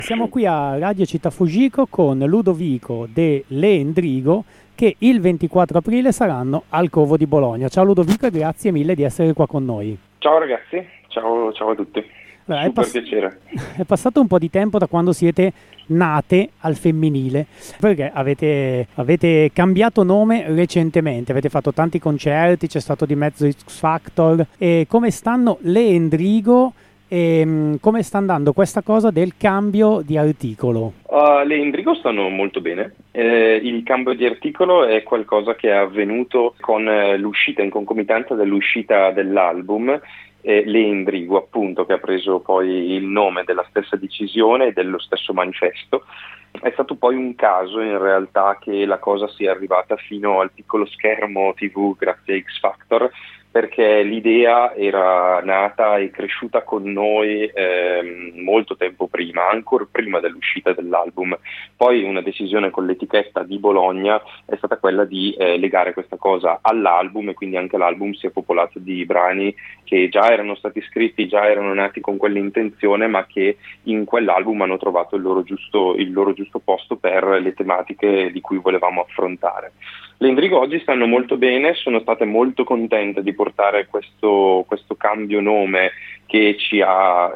Siamo qui a Radio Città Fujiko con Ludovico de Le Endrigo che il 24 aprile saranno al Covo di Bologna. Ciao Ludovico e grazie mille di essere qua con noi. Ciao ragazzi, ciao a tutti. Allora, Super piacere. È passato un po' di tempo da quando siete nate al femminile, perché avete cambiato nome recentemente, avete fatto tanti concerti, c'è stato di mezzo X Factor. E come stanno Le Endrigo e come sta andando questa cosa del cambio di articolo? Le Endrigo stanno molto bene. Il cambio di articolo è qualcosa che è avvenuto con l'uscita, in concomitanza dell'uscita dell'album. Le Endrigo, appunto, che ha preso poi il nome della stessa decisione e dello stesso manifesto. È stato poi un caso in realtà che la cosa sia arrivata fino al piccolo schermo TV grazie a X Factor, perché l'idea era nata e cresciuta con noi molto tempo prima, ancora prima dell'uscita dell'album. Poi una decisione con l'etichetta di Bologna è stata quella di legare questa cosa all'album, e quindi anche l'album si è popolato di brani che già erano stati scritti, già erano nati con quell'intenzione, ma che in quell'album hanno trovato il loro giusto posto per le tematiche di cui volevamo affrontare. Le Endrigo oggi stanno molto bene, sono state molto contente di portare questo cambio nome che ci ha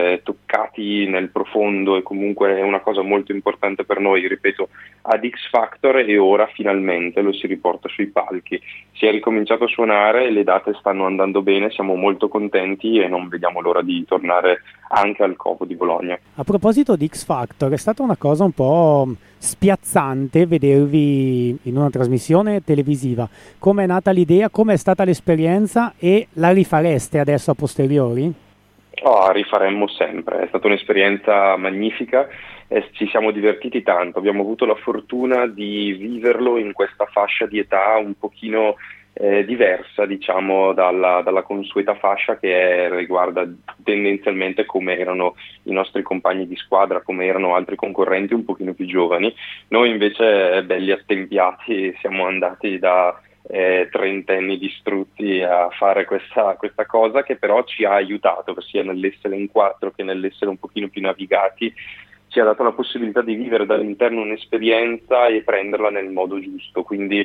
toccati nel profondo, e comunque è una cosa molto importante per noi, ripeto, ad X Factor, e ora finalmente lo si riporta sui palchi. Si è ricominciato a suonare, le date stanno andando bene, siamo molto contenti e non vediamo l'ora di tornare anche al Covo di Bologna. A proposito di X Factor, è stata una cosa un po' spiazzante vedervi in una trasmissione televisiva. Come è nata l'idea, come è stata l'esperienza e la rifareste adesso a posteriori? Rifaremmo sempre, è stata un'esperienza magnifica, ci siamo divertiti tanto, abbiamo avuto la fortuna di viverlo in questa fascia di età un pochino diversa, diciamo, dalla consueta fascia che riguarda tendenzialmente come erano i nostri compagni di squadra, come erano altri concorrenti un pochino più giovani. Noi invece, belli attempiati, siamo andati da trentenni distrutti a fare questa cosa, che però ci ha aiutato, sia nell'essere in quattro che nell'essere un pochino più navigati. Ci ha dato la possibilità di vivere dall'interno un'esperienza e prenderla nel modo giusto, quindi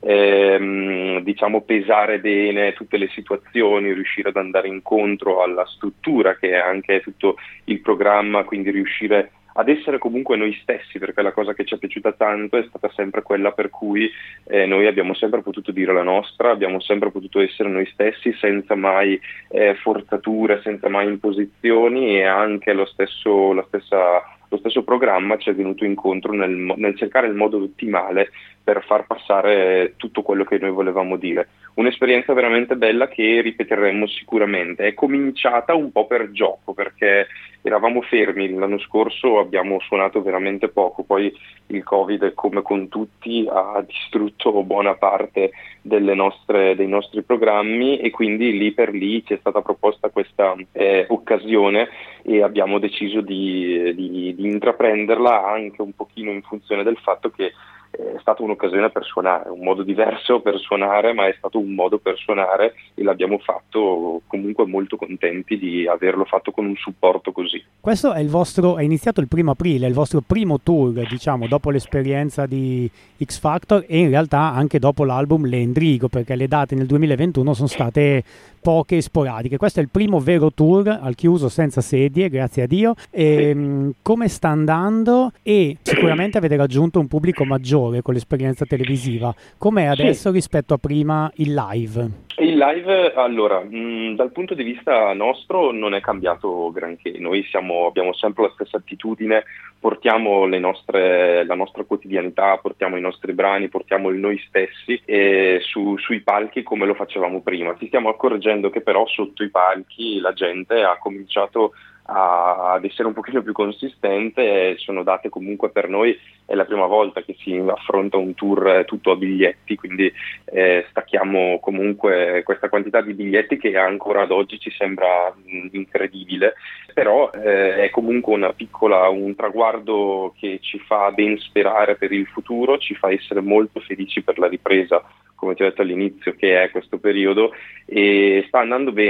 diciamo pesare bene tutte le situazioni, riuscire ad andare incontro alla struttura che è anche tutto il programma, quindi riuscire ad essere comunque noi stessi, perché la cosa che ci è piaciuta tanto è stata sempre quella per cui noi abbiamo sempre potuto dire la nostra, abbiamo sempre potuto essere noi stessi senza mai forzature, senza mai imposizioni, e anche lo stesso programma ci è venuto incontro nel cercare il modo ottimale per far passare tutto quello che noi volevamo dire. Un'esperienza veramente bella che ripeteremo sicuramente. È cominciata un po' per gioco, perché eravamo fermi l'anno scorso, abbiamo suonato veramente poco, poi il Covid, come con tutti, ha distrutto buona parte dei nostri programmi, e quindi lì per lì ci è stata proposta questa occasione, e abbiamo deciso di intraprenderla anche un pochino in funzione del fatto che è stata un'occasione per suonare, un modo diverso per suonare, ma è stato un modo per suonare, e l'abbiamo fatto comunque molto contenti di averlo fatto con un supporto così. Questo è iniziato il 1 aprile, è il vostro primo tour, diciamo, dopo l'esperienza di X Factor, e in realtà anche dopo l'album Le Endrigo, perché le date nel 2021 sono state poche e sporadiche. Questo è il primo vero tour al chiuso, senza sedie, grazie a Dio. Come sta andando? E sicuramente avete raggiunto un pubblico maggiore con l'esperienza televisiva. Com'è adesso rispetto a prima il live? Il live, allora, dal punto di vista nostro non è cambiato granché. Noi abbiamo sempre la stessa attitudine, portiamo la nostra quotidianità, portiamo i nostri brani, portiamo il noi stessi sui palchi come lo facevamo prima. Ci stiamo accorgendo che però sotto i palchi la gente ha cominciato ad essere un pochino più consistente. Sono date comunque, per noi è la prima volta che si affronta un tour tutto a biglietti, quindi stacchiamo comunque questa quantità di biglietti che ancora ad oggi ci sembra incredibile, però è comunque un traguardo che ci fa ben sperare per il futuro, ci fa essere molto felici per la ripresa, come ti ho detto all'inizio, che è questo periodo, e sta andando bene.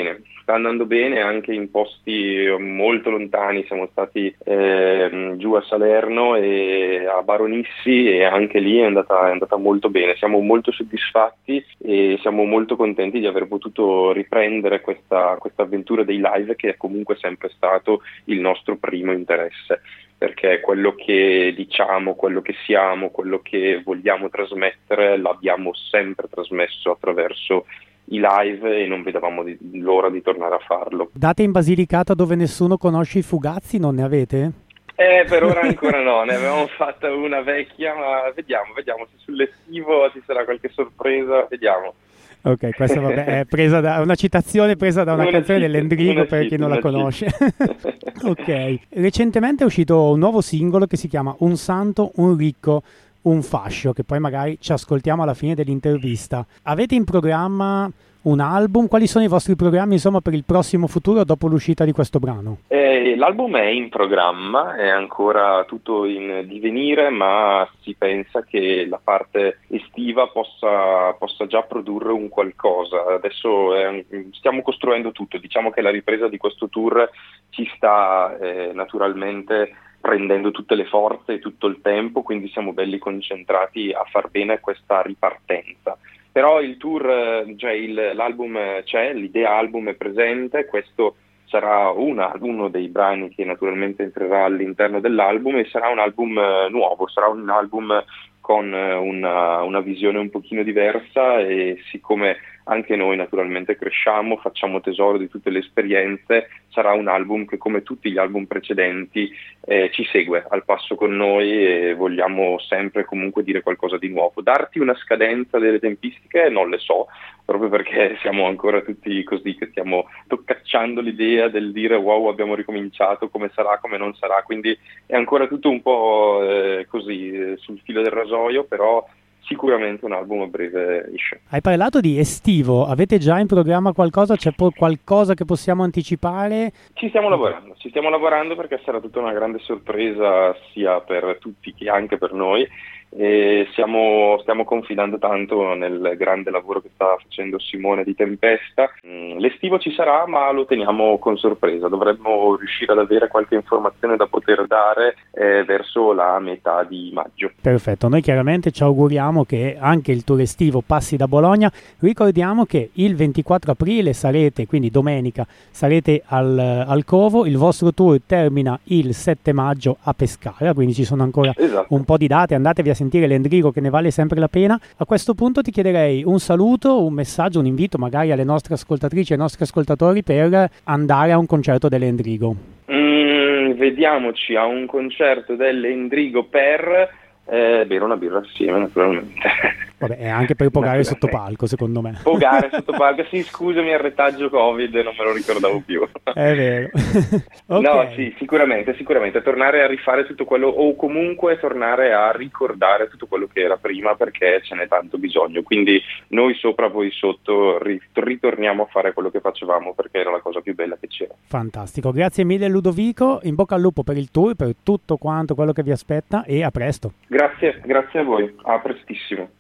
sta andando bene anche in posti molto lontani, siamo stati giù a Salerno e a Baronissi e anche lì è andata molto bene, siamo molto soddisfatti e siamo molto contenti di aver potuto riprendere questa avventura dei live, che è comunque sempre stato il nostro primo interesse, perché quello che diciamo, quello che siamo, quello che vogliamo trasmettere l'abbiamo sempre trasmesso attraverso i live e non vedevamo l'ora di tornare a farlo. Date in Basilicata dove nessuno conosce i Fugazzi, non ne avete? Per ora ancora no, ne avevamo fatta una vecchia, ma vediamo se sull'estivo ci sarà qualche sorpresa, vediamo. Ok, questa vabbè, è presa da una citazione presa da una canzone dell'Endrigo per chi non la conosce. Ok, recentemente è uscito un nuovo singolo che si chiama Un santo, un ricco, un fascio, che poi magari ci ascoltiamo alla fine dell'intervista. Avete in programma un album? Quali sono i vostri programmi, insomma, per il prossimo futuro dopo l'uscita di questo brano? L'album è in programma, è ancora tutto in divenire, ma si pensa che la parte estiva possa già produrre un qualcosa. Adesso stiamo costruendo tutto, diciamo che la ripresa di questo tour ci sta naturalmente prendendo tutte le forze e tutto il tempo, quindi siamo belli concentrati a far bene questa ripartenza. Però il tour, l'album c'è, l'idea album è presente, questo sarà uno dei brani che naturalmente entrerà all'interno dell'album e sarà un album nuovo, sarà un album con una visione un pochino diversa, e siccome anche noi naturalmente cresciamo, facciamo tesoro di tutte le esperienze, sarà un album che, come tutti gli album precedenti, ci segue al passo con noi e vogliamo sempre comunque dire qualcosa di nuovo. Darti una scadenza delle tempistiche non le so, proprio perché siamo ancora tutti così che stiamo toccacciando l'idea del dire wow, abbiamo ricominciato, come sarà, come non sarà, quindi è ancora tutto un po' così sul filo del rasoio, però sicuramente un album a breve esce. Hai parlato di estivo, avete già in programma qualcosa? C'è qualcosa che possiamo anticipare? Ci stiamo lavorando perché sarà tutta una grande sorpresa sia per tutti che anche per noi, e stiamo confidando tanto nel grande lavoro che sta facendo Simone di Tempesta. L'estivo ci sarà, ma lo teniamo con sorpresa, dovremmo riuscire ad avere qualche informazione da poter dare verso la metà di maggio. Perfetto, noi chiaramente ci auguriamo che anche il tour estivo passi da Bologna. Ricordiamo che il 24 aprile sarete, quindi domenica, sarete al Covo, il vostro tour termina il 7 maggio a Pescara, quindi ci sono ancora un po' di date, andatevi a sentire l'Endrigo che ne vale sempre la pena. A questo punto ti chiederei un saluto, un messaggio, un invito magari alle nostre ascoltatrici e ai nostri ascoltatori per andare a un concerto dell'Endrigo. Vediamoci a un concerto dell'Endrigo per bere una birra assieme, naturalmente. Vabbè, è anche per pogare sotto palco, secondo me. Pogare sotto palco, sì, scusami, il retaggio Covid, non me lo ricordavo più. È vero. Okay. No, sì, sicuramente, tornare a rifare tutto quello, o comunque tornare a ricordare tutto quello che era prima, perché ce n'è tanto bisogno. Quindi noi sopra, voi sotto, ritorniamo a fare quello che facevamo, perché era la cosa più bella che c'era. Fantastico, grazie mille Ludovico, in bocca al lupo per il tour, per tutto quanto quello che vi aspetta, e a presto. Grazie a voi, a prestissimo.